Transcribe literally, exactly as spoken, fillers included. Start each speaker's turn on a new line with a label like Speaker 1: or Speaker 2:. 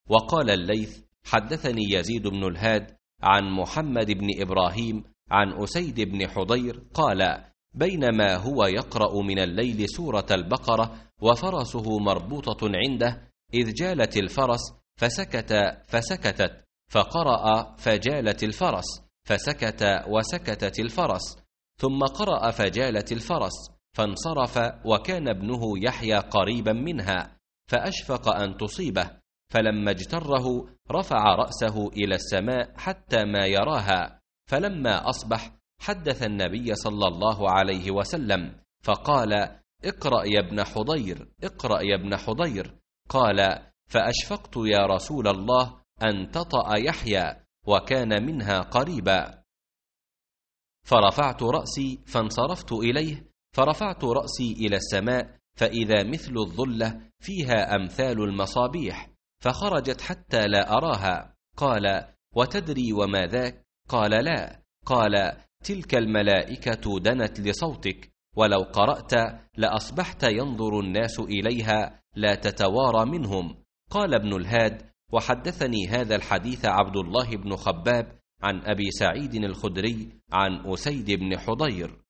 Speaker 1: وقال الليث: حدثني يزيد بن الهاد عن محمد بن إبراهيم عن أسيد بن حضير قال: بينما هو يقرأ من الليل سورة البقرة وفرسه مربوطة عنده إذ جالت الفرس فسكت فسكتت، فقرأ فجالت الفرس فسكت وسكتت الفرس، ثم قرأ فجالت الفرس فانصرف، وكان ابنه يحيى قريبا منها فأشفق أن تصيبه، فلما اجتره رفع رأسه إلى السماء حتى ما يراها، فلما أصبح حدث النبي صلى الله عليه وسلم فقال: اقرأ يا ابن حضير، اقرأ يا ابن حضير. قال: فأشفقت يا رسول الله أن تطأ يحيى، وكان منها قريبا، فرفعت رأسي فانصرفت إليه، فرفعت رأسي إلى السماء فإذا مثل الظلة فيها أمثال المصابيح، فخرجت حتى لا أراها. قال: وتدري وما ذاك؟ قال: لا. قال: تلك الملائكة دنت لصوتك، ولو قرأت لأصبحت ينظر الناس إليها لا تتوارى منهم. قال ابن الهاد: وحدثني هذا الحديث عبد الله بن خباب عن أبي سعيد الخدري عن أسيد بن حضير.